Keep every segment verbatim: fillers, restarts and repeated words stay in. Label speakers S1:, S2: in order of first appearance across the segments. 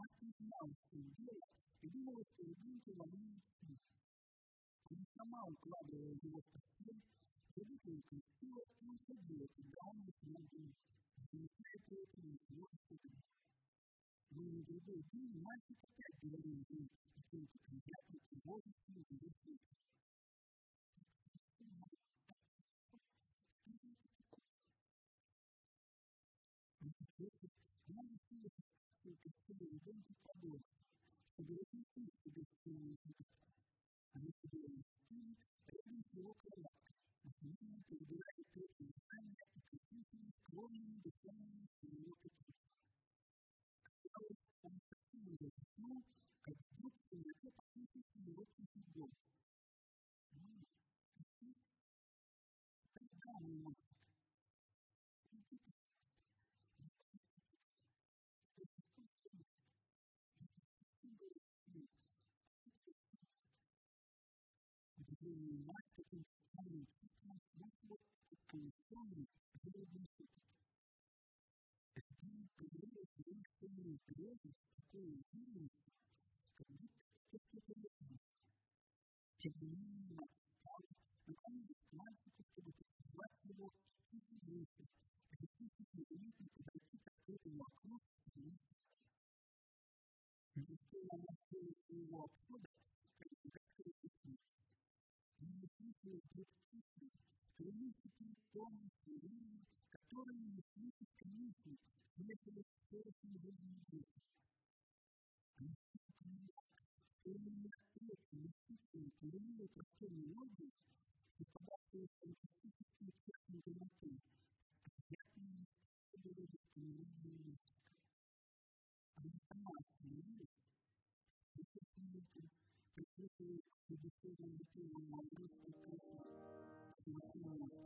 S1: мать не знала, что делать, и думала, что ребенку волнует смех. Она сама укладывала его в постель, родителей крестила и уходила, когда он начинал думать, замечая при этом ничего особенного. Но на другой день мальчик опять говорил ей каким-то приятным, тревожащим завершением. Она решила, что крестила ребенка побольше, чтобы разместить себе стены и Они сидели на стуле, рядом с его кроваткой, усиленно перебирали песни дыхания и красивыми, скромными дыханиями своего петушка. Казалось, он совсем уже заснул, как вдруг в темноте послышался его тихий голос. «Мама, ты когда мой мальчик?» Удивленный мать таким странным чувством слышала, что полусонный белый шепот. Она поверила своей сонной грезы с такой уверенностью, как будто кто-то рядом. Тем не менее, мать встала, наклонилась к мальчику, чтобы поцеловать его, и выйти, решившись незаметно подойти к открытому окну и вместе. Не успела она сделать своего обхода, как загадка разъяснилась. Она услышала вдруг тихие, пронизительные тоны свирели, которые неслись из конюшни, ехали в шорохом водной ветра. Она вдруг поняла, что именно эти несущие переливы просторной воды, совпадавшие с фантастическим цветом темноты, приятно были воспоминания мальчика. Она сама остановилась, и в эту минуту прислушиваясь к душевным мотивам малышки красоты, смотрела на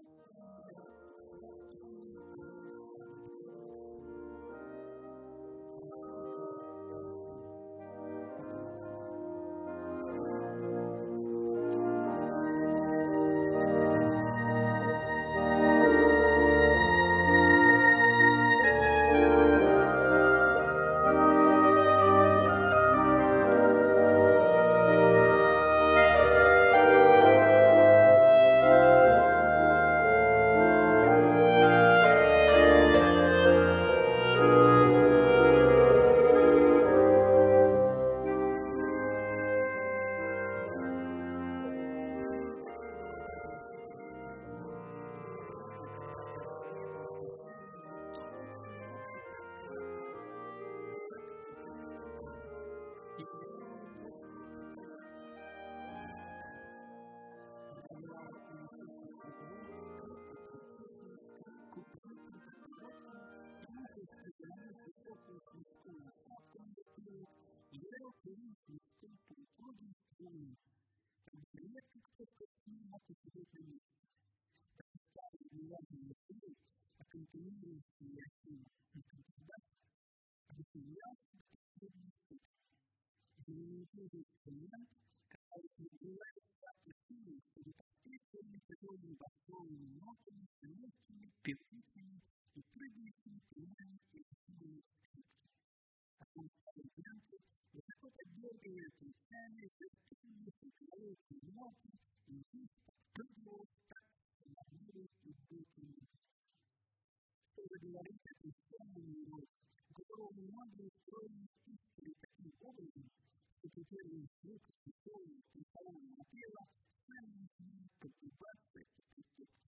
S1: говорить о крестьянном народе, у которого многие устроены истинно таким образом, что при первом звуках веселого центрального напева сами начинают подгибаться и кричать.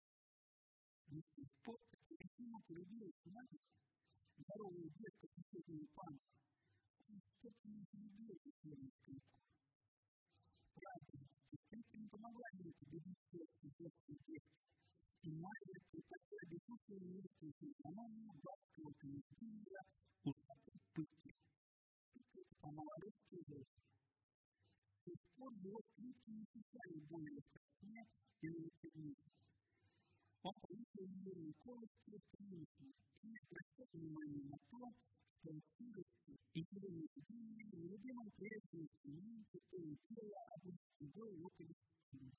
S1: До сих пор, как Екатерина полюбилась мать, здоровая девка соседнего пана, он что-то не полюбил душевную скрипку. Правда, скрипка не помогла ему победить сердце детской девки. И Майя припасла безумную мирскую физиономию бабского коллектива усатой пытки. Это по-малорусски речь. С тех пор его крики не звучали более в красне и на веселине. Он повесил ее на колокол в конюшне и не обращал внимания на то, что он сиротся и зеленой зимой в любимом прежнем семье святое тело одной другой лопались в стене.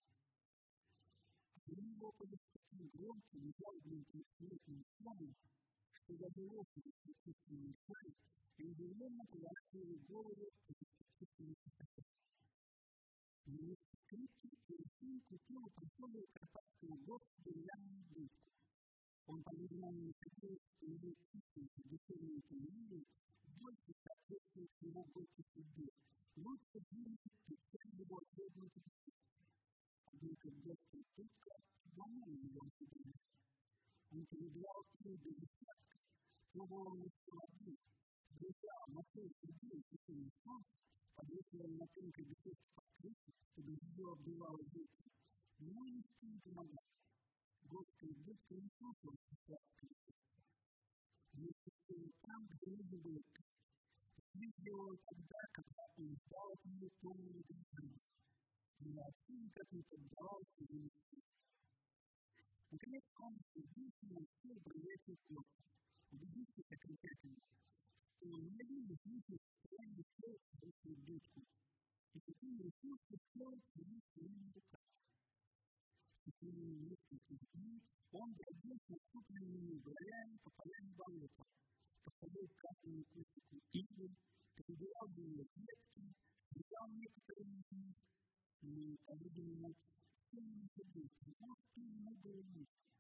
S1: Они лопались таким громким и жалобным предсмертным словом, что даже лошади с естественной шеей и удивленно медленно поворачивали голову к электрическому светофору. Вместо крики через синь купил просовывал карпатскую горку деревянную дудку. Он, по-видимому, не хотел, что его чистые душевные фамилии больше соответствуют его горькой судьбе. Лучше двинуть причем его ответную причину. Однако горькая шутка сломала его ожидания. Он перебрал ее до десятка, пробовал еще одну, держал мотор другой течение солнца, подвесил на тонкой беседке под крышу, чтобы ее обдувало ветром, но ничего не помогало. Горькая дудка не слушала сладкой шутки. Вместе с тем там, где нужно было пить, видела тогда, когда он ждал от нее полного дыхания. И вообще никак не поддавался ей. Наконец, он единственно успел проверить корпус, убедившись окончательно, что не один из них не состоянии сделать эту дудку, и таким решился сделать ее своими руками. В течение нескольких дней он бродил с наступленными бровями по полям болота, подходил к каждому кустику ивы, перебирал белые ветки, съедал некоторые из них, но, по-видимому, все не забыл, потому что ему было нужно.